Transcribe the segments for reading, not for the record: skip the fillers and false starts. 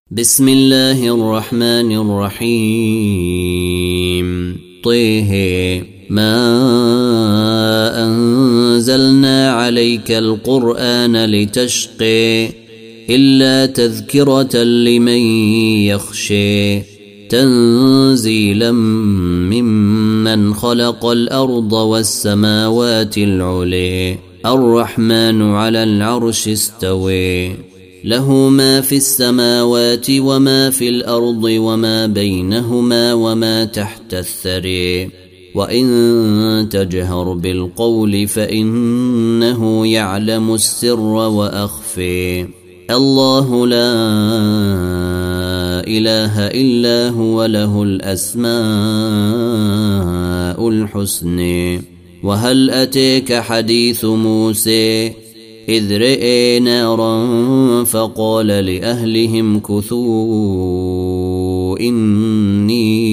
بسم الله الرحمن الرحيم طه ما أنزلنا عليك القرآن لتشقي إلا تذكرة لمن يخشي تنزيلا ممن خلق الأرض والسماوات العلي الرحمن على العرش استوي له ما في السماوات وما في الأرض وما بينهما وما تحت الثري وإن تجهر بالقول فإنه يعلم السر وأخفي الله لا إله إلا هو له الأسماء الحسنى وهل أتيك حديث موسى إذ رئي نارا فقال لأهلهم كثوا إني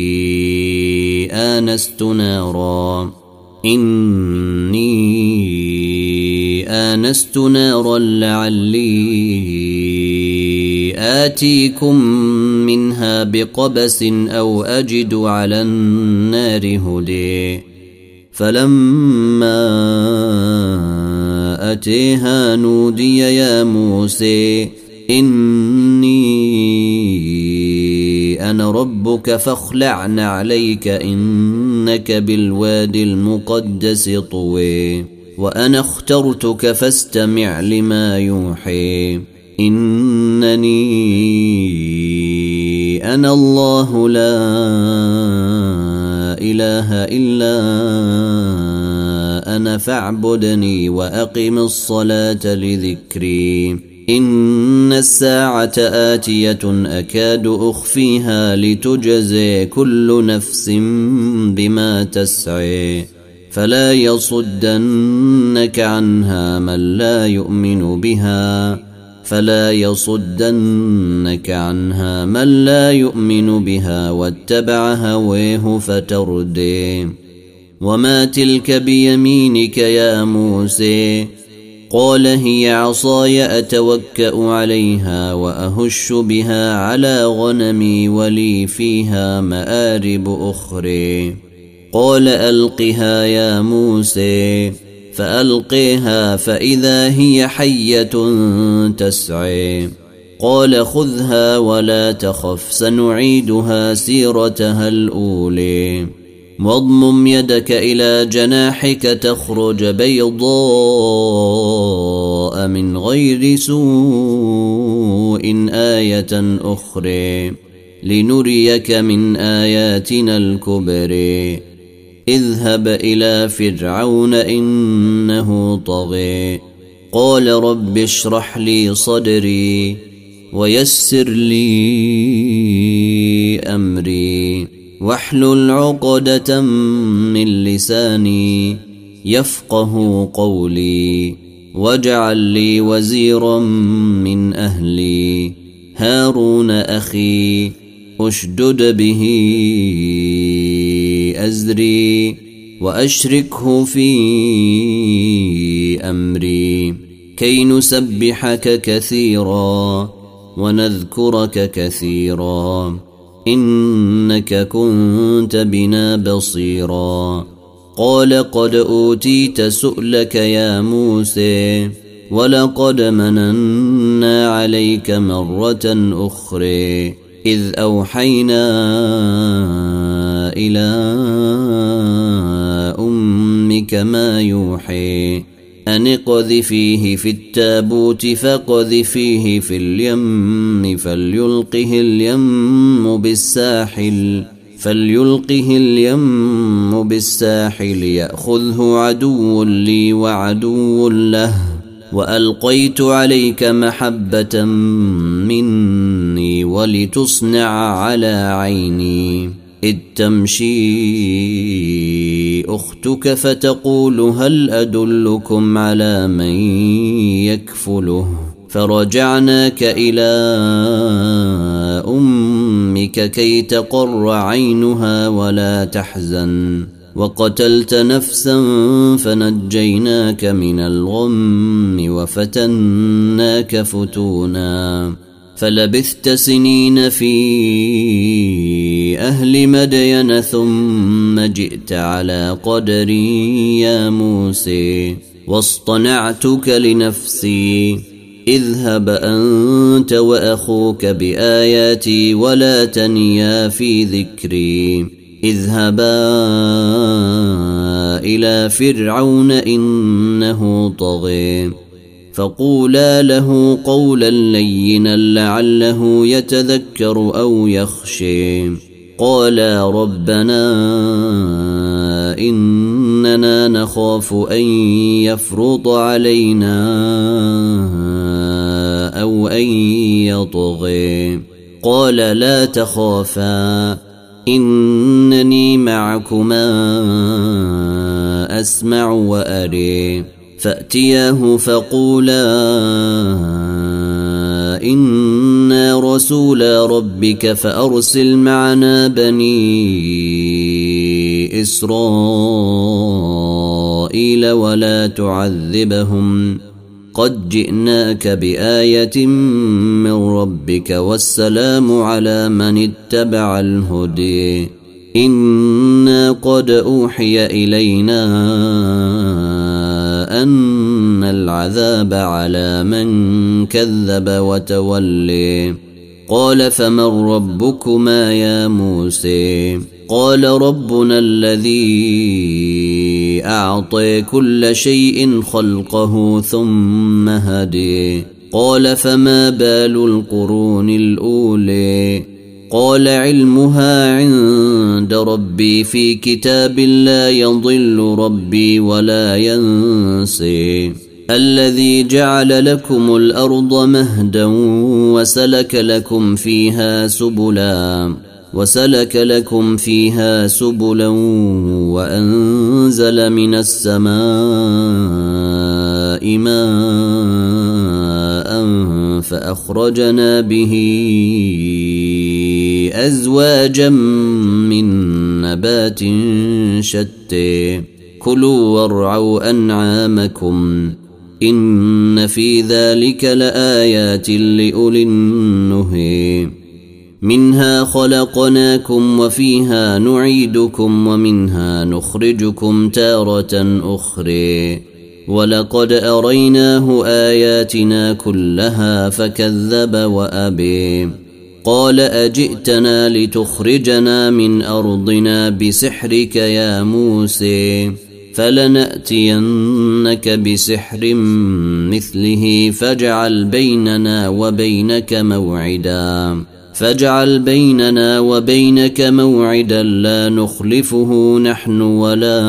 آنست نارا لعلي آتيكم منها بقبس أو أجد على النار هدي فلما أتيها نودي يا موسى إني أنا ربك فاخلع عليك إنك بالوادي المقدس طوي وأنا اخترتك فاستمع لما يوحي إنني أنا الله لا إله إلا أنا فاعبدني وأقم الصلاة لذكري إن الساعة آتية أكاد أخفيها لتجزي كل نفس بما تسعي فلا يصدنك عنها من لا يؤمن بها واتبع هويه فتردي وما تلك بيمينك يا موسى قال هي عصاي أتوكأ عليها وأهش بها على غنمي ولي فيها مآرب أخرى قال ألقها يا موسى فألقيها فإذا هي حية تسعي قال خذها ولا تخف سنعيدها سيرتها الأولى واضمم يدك إلى جناحك تخرج بيضاء من غير سوء آية أخرى لنريك من آياتنا الكبرى اذهب إلى فرعون إنه طغى قال رب اشرح لي صدري ويسر لي أمري واحلل عقدة من لساني يفقه قولي واجعل لي وزيرا من أهلي هارون أخي أشدد به أزري وأشركه في أمري كي نسبحك كثيرا ونذكرك كثيرا إنك كنت بنا بصيرا قال قد أوتيت سؤلك يا موسى ولقد مننا عليك مرة أخرى إذ أوحينا إلى أمك ما يوحي أن اقذفيه في التابوت فاقذفيه في اليم فليلقه اليم بالساحل يأخذه عدو لي وعدو له وألقيت عليك محبة مني ولتصنع على عيني إذ تمشي أختك فتقول هل أدلكم على من يكفله فرجعناك إلى أمك كي تقر عينها ولا تحزن وقتلت نفسا فنجيناك من الغم وفتناك فتونا فلبثت سنين في أهل مدين ثم جئت على قدر يا موسى واصطنعتك لنفسي اذهب أنت وأخوك بآياتي ولا تنيا في ذكري اذهبا إلى فرعون إنه طغى فقولا له قولا لينا لعله يتذكر أو يخشى قالا ربنا إننا نخاف أن يفرط علينا أو أن يطغى قال لا تخافا إنني معكما أسمع وأري فأتياه فقولا إنا رسولا ربك فأرسل معنا بني إسرائيل ولا تعذبهم قد جئناك بآية من ربك والسلام على من اتبع الهدي إنا قد أوحي إلينا أن العذاب على من كذب وتولي قال فمن ربكما يا موسى قال ربنا الذي أعطى كل شيء خلقه ثم هدي قال فما بال القرون الأولى قال علمها عند ربي في كتاب لا يضل ربي ولا ينسي الذي جعل لكم الأرض مهدا وسلك لكم فيها سبلا وأنزل من السماء ماء فأخرجنا به أزواجا من نبات شتى كلوا وارعوا أنعامكم إن في ذلك لآيات لأولي النهي منها خلقناكم وفيها نعيدكم ومنها نخرجكم تارة أخرى ولقد أريناه آياتنا كلها فكذب وأبي قال أجئتنا لتخرجنا من أرضنا بسحرك يا موسى فلنأتينك بسحر مثله فاجعل بيننا وبينك موعدا لا نخلفه نحن ولا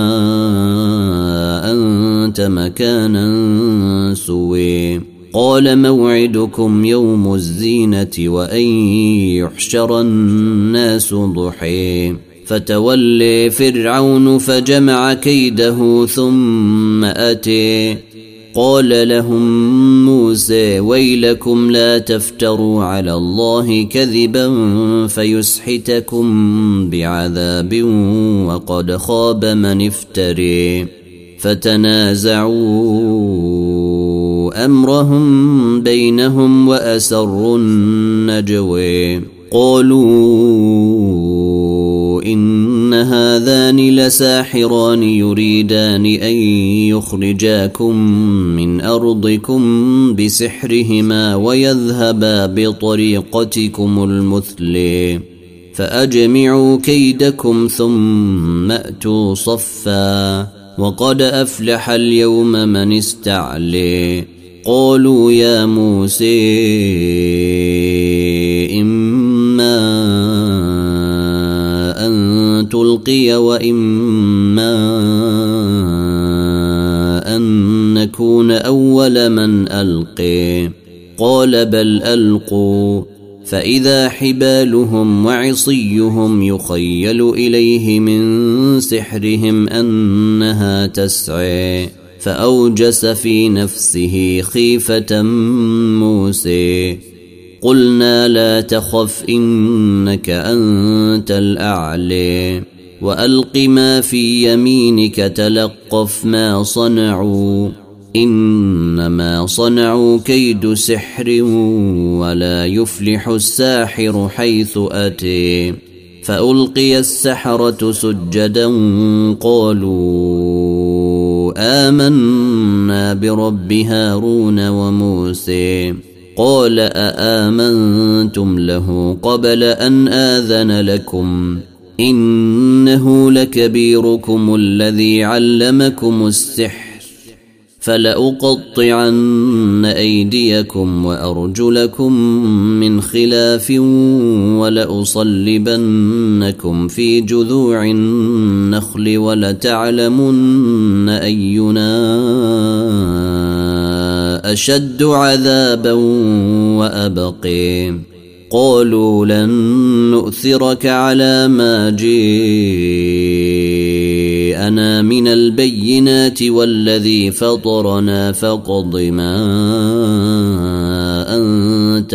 أنت مكانا سوي قال موعدكم يوم الزينة وأن يحشر الناس ضحى فتولي فرعون فجمع كيده ثم أتي قال لهم موسى ويلكم لا تفتروا على الله كذبا فيسحتكم بعذاب وقد خاب من افتري فتنازعوا أمرهم بينهم وأسروا النجوى قالوا إن هذان لساحران يريدان أن يخرجاكم من أرضكم بسحرهما ويذهبا بطريقتكم المثلى فأجمعوا كيدكم ثم أتوا صفا وقد أفلح اليوم من استعلي قالوا يا موسى إما أن تلقي وإما أن نكون أول من ألقي قال بل ألقوا فإذا حبالهم وعصيهم يخيل إليه من سحرهم أنها تسعى فأوجس في نفسه خيفة موسى قلنا لا تخف إنك أنت الأعلى وألق ما في يمينك تلقف ما صنعوا إنما صنعوا كيد سحر ولا يفلح الساحر حيث أتي. فألقي السحرة سجدا قالوا آمنا برب هارون وموسى. قال أآمنتم له قبل أن آذن لكم إنه لكبيركم الذي علمكم السحر فلأقطعن أيديكم وأرجلكم من خلاف ولأصلبنكم في جذوع النخل ولتعلمن أينا أشد عذابا وأبقي. قالوا لن نؤثرك على ما جاءنا من البينات والذي فطرنا فاقض ما أنت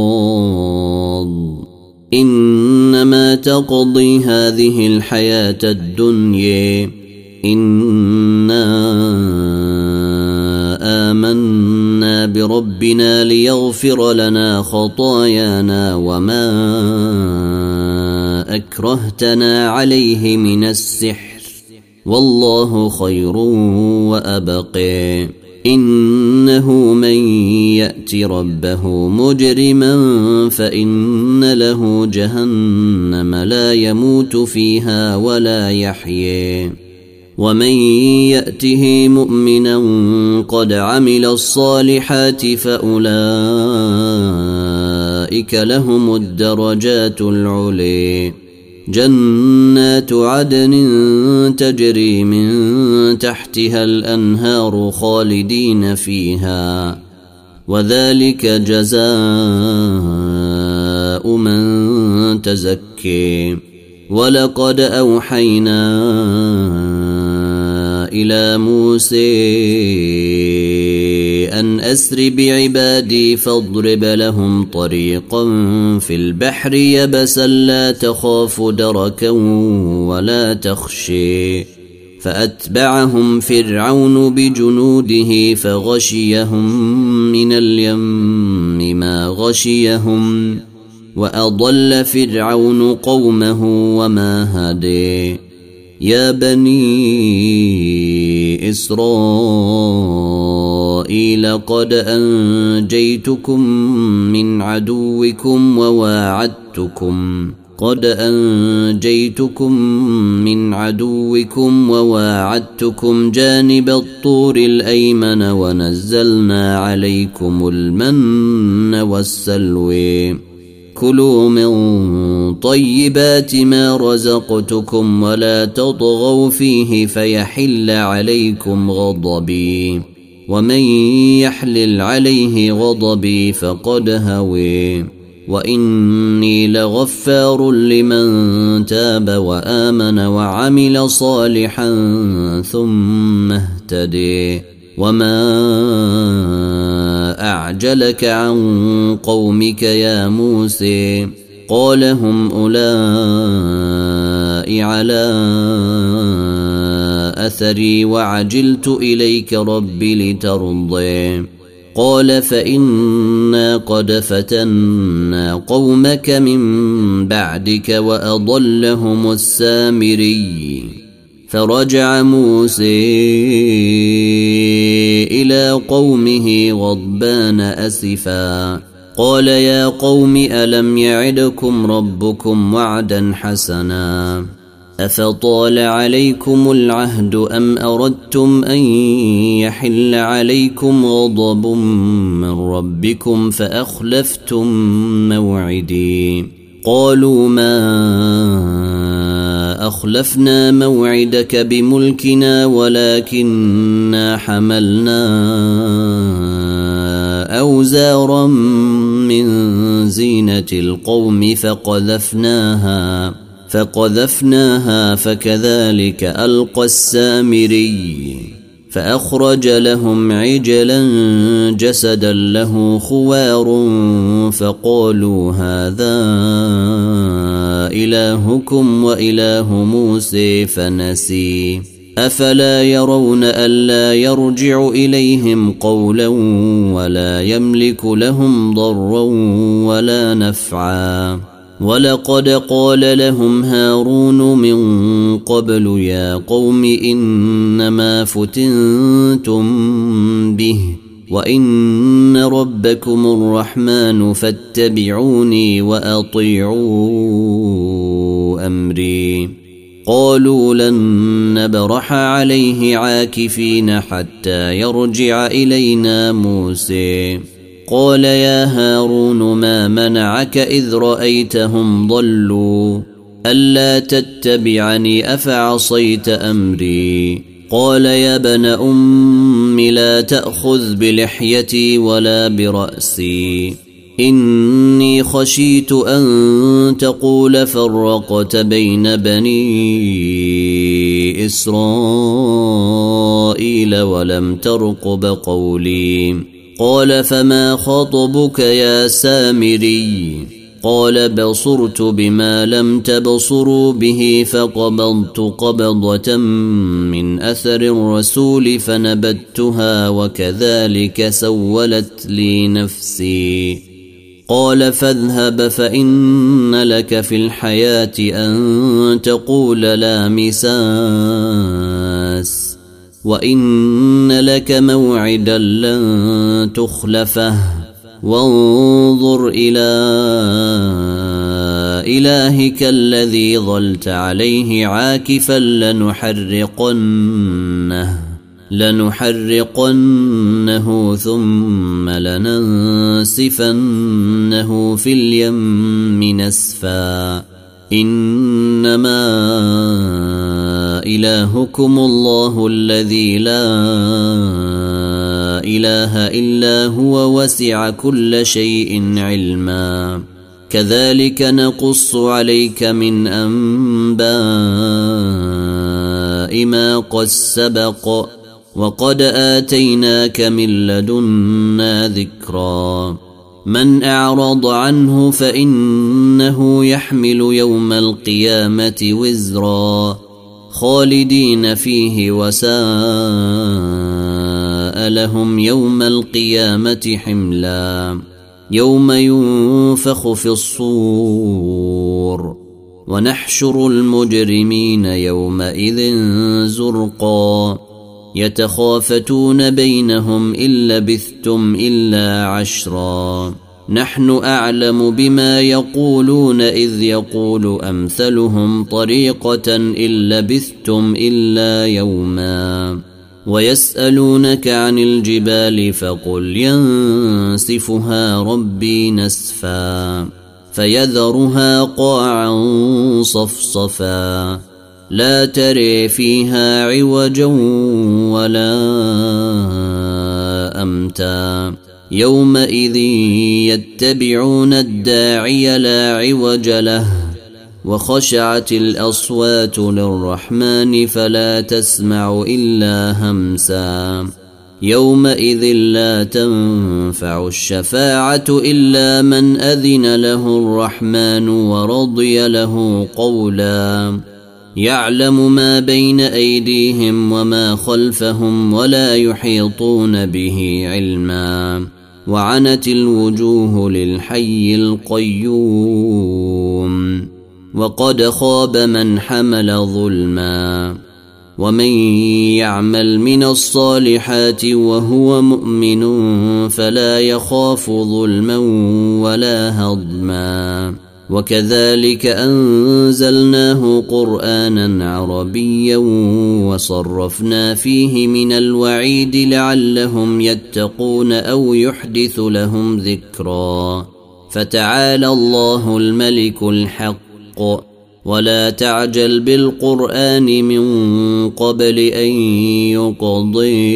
قاض إنما تقضي هذه الحياة الدنيا إنا آمنا بربنا ليغفر لنا خطايانا وما أكرهتنا عليه من السحر والله خير وأبقي. إنه من يأت ربه مجرما فإن له جهنم لا يموت فيها ولا يحيي ومن يأته مؤمنا قد عمل الصالحات فأولئك لهم الدرجات العلي. جنات عدن تجري من تحتها الأنهار خالدين فيها وذلك جزاء من تزكي. ولقد أوحينا إلى موسى أن أسر بعبادي فاضرب لهم طريقا في البحر يبسا لا تخاف دركا ولا تخشي. فأتبعهم فرعون بجنوده فغشيهم من اليم ما غشيهم وأضل فرعون قومه وما هدي. يا بني إسرائيل قد أنجيتكم من عدوكم وواعدتكم جانب الطور الأيمن ونزلنا عليكم المن والسلوى. كلوا من طيبات ما رزقتكم ولا تطغوا فيه فيحل عليكم غضبي ومن يحلل عليه غضبي فقد هوي. وإني لغفار لمن تاب وآمن وعمل صالحا ثم اهتدي. وما أعجلك عن قومك يا موسى؟ قال هم أولئك على أثري وعجلت إليك رب لترضي. قال فإنا قد فتنا قومك من بعدك وأضلهم السامري. فرجع موسى إلى قومه غضبان أسفا قال يا قوم ألم يعدكم ربكم وعدا حسنا أفطال عليكم العهد أم أردتم أن يحل عليكم غضب من ربكم فأخلفتم موعدي. قالوا ما أخلفنا موعدك بملكنا ولكننا حملنا أوزارا من زينة القوم فقذفناها فكذلك ألقى السامري. فأخرج لهم عجلا جسدا له خوار فقالوا هذا إلهكم وإله موسى فنسي. أفلا يرون ألا يرجع إليهم قولا ولا يملك لهم ضرا ولا نفعا ولقد قال لهم هارون من قبل يا قوم إنما فتنتم به وإن ربكم الرحمن فاتبعوني وأطيعوا أمري قالوا لن نبرح عليه عاكفين حتى يرجع إلينا موسى قال يا هارون ما منعك إذ رأيتهم ضلوا ألا تتبعني أفعصيت أمري قال يا ابن أم لا تأخذ بلحيتي ولا برأسي إني خشيت أن تقول فرقت بين بني إسرائيل ولم ترقب قولي قال فما خطبك يا سامري قال بصرت بما لم تبصروا به فقبضت قبضة من أثر الرسول فنبتها وكذلك سولت لي نفسي قال فاذهب فإن لك في الحياة أن تقول لا مساس وإن لك موعدا لن تخلفه وانظر إلى إلهك الذي ظلت عليه عاكفا لنحرقنه ثم لننسفنه في اليم نسفا إنما إلهكم الله الذي لا إله إلا هو وسع كل شيء علما كذلك نقص عليك من أنباء ما قد سبق وقد آتيناك من لدنا ذكرا من أعرض عنه فإنه يحمل يوم القيامة وزرا خالدين فيه وساء لهم يوم القيامة حملا يوم ينفخ في الصور ونحشر المجرمين يومئذ زرقا يتخافتون بينهم إن لبثتم إلا عشرا نحن أعلم بما يقولون إذ يقول أمثلهم طريقة إن لبثتم إلا يوما ويسألونك عن الجبال فقل ينسفها ربي نسفا فيذرها قاعا صفصفا لا تري فيها عوجا ولا أمتا يومئذ يتبعون الداعي لا عوج له وخشعت الأصوات للرحمن فلا تسمع إلا همسا يومئذ لا تنفع الشفاعة إلا من أذن له الرحمن ورضي له قولا يعلم ما بين أيديهم وما خلفهم ولا يحيطون به علما وعنت الوجوه للحي القيوم وقد خاب من حمل ظلما ومن يعمل من الصالحات وهو مؤمن فلا يخاف ظلما ولا هضما وكذلك أنزلناه قرآنا عربيا وصرفنا فيه من الوعيد لعلهم يتقون أو يحدث لهم ذكرا فتعالى الله الملك الحق ولا تعجل بالقرآن من قبل أن يقضي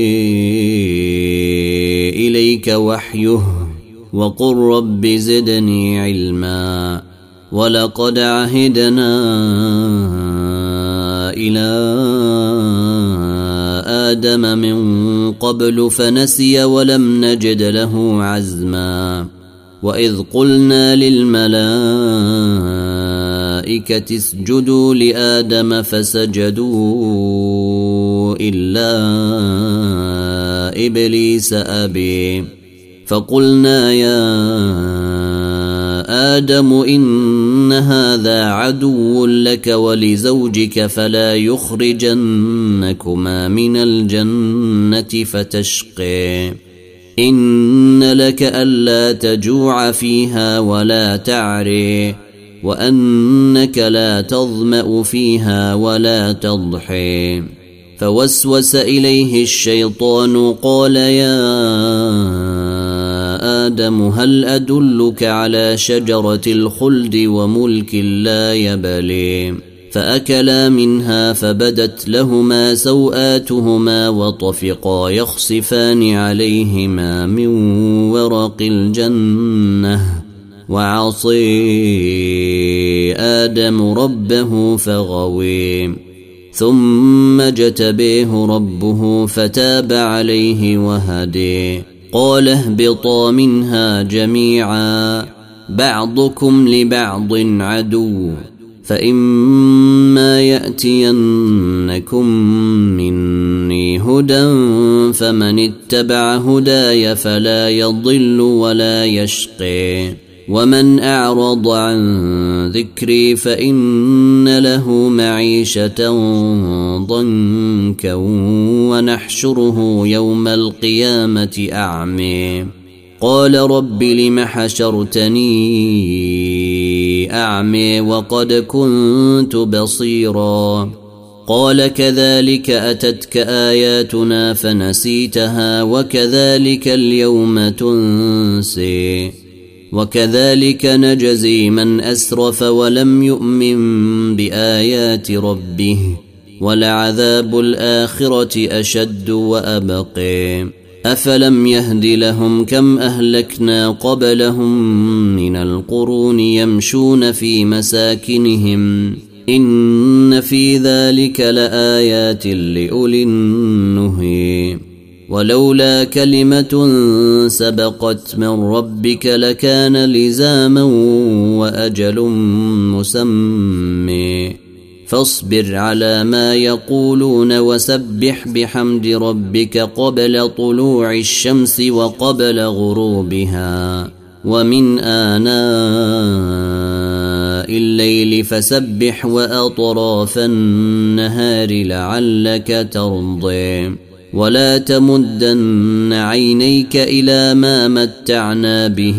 إليك وحيه وقل رب زدني علما ولقد عهدنا إلى آدم من قبل فنسي ولم نجد له عزما وإذ قلنا للملائكة اسجدوا لآدم فسجدوا إلا إبليس أبي. فقلنا يا آدم إن هذا عدو لك ولزوجك فلا يخرجنكما من الجنة فتشقي. إن لك ألا تجوع فيها ولا تعري وأنك لا تظمأ فيها ولا تضحي. فوسوس إليه الشيطان قال يا آدم هل أدلك على شجرة الخلد وملك لا يبلي. فأكلا منها فبدت لهما سوآتهما وطفقا يخصفان عليهما من ورق الجنة وعصي آدم ربه فغوي. ثم اجتبيه ربه فتاب عليه وهدي. قال اهبطا منها جميعا بعضكم لبعض عدو فإما يأتينكم مني هدى فمن اتبع هداي فلا يضل ولا يشقي ومن أعرض عن ذكري فإن له معيشة ضنكا ونحشره يوم القيامة أعمي. قال رب لم حشرتني أعمي وقد كنت بصيرا. قال كذلك أتتك آياتنا فنسيتها وكذلك اليوم تنسي وكذلك نجزي من أسرف ولم يؤمن بآيات ربه ولعذاب الآخرة أشد وأبقي. أفلم يهد لهم كم أهلكنا قبلهم من القرون يمشون في مساكنهم إن في ذلك لآيات لأولي النهي. ولولا كلمة سبقت من ربك لكان لزاما وأجل مسمى. فاصبر على ما يقولون وسبح بحمد ربك قبل طلوع الشمس وقبل غروبها ومن آناء الليل فسبح وأطراف النهار لعلك ترضي. ولا تمدن عينيك إلى ما متعنا به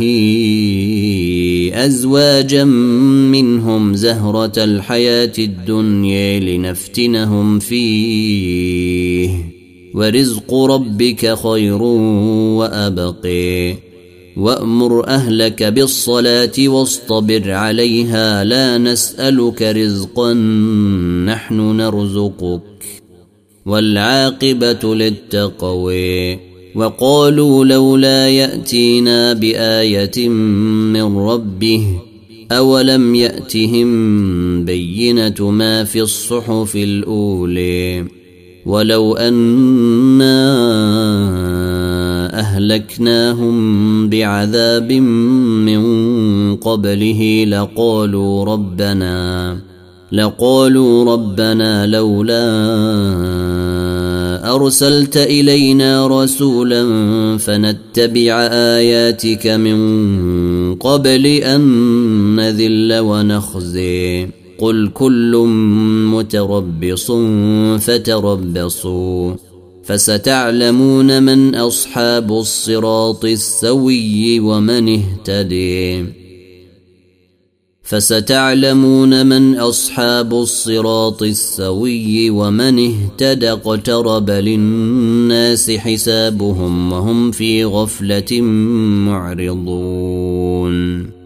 أزواجا منهم زهرة الحياة الدنيا لنفتنهم فيه ورزق ربك خير وأبقي. وأمر أهلك بالصلاة واصطبر عليها لا نسألك رزقا نحن نرزقك والعاقبة للتقوى. وقالوا لولا يأتينا بآية من ربه أولم يأتهم بينة ما في الصحف الأولى. ولو أنا أهلكناهم بعذاب من قبله لقالوا ربنا لولا أرسلت إلينا رسولا فنتبع آياتك من قبل أن نذل ونخزي. قل كل متربص فتربصوا فستعلمون من أصحاب الصراط السوي ومن اهتدي. فستعلمون من أصحاب الصراط السوي ومن اهتدى. اقترب للناس حسابهم وهم في غفلة معرضون.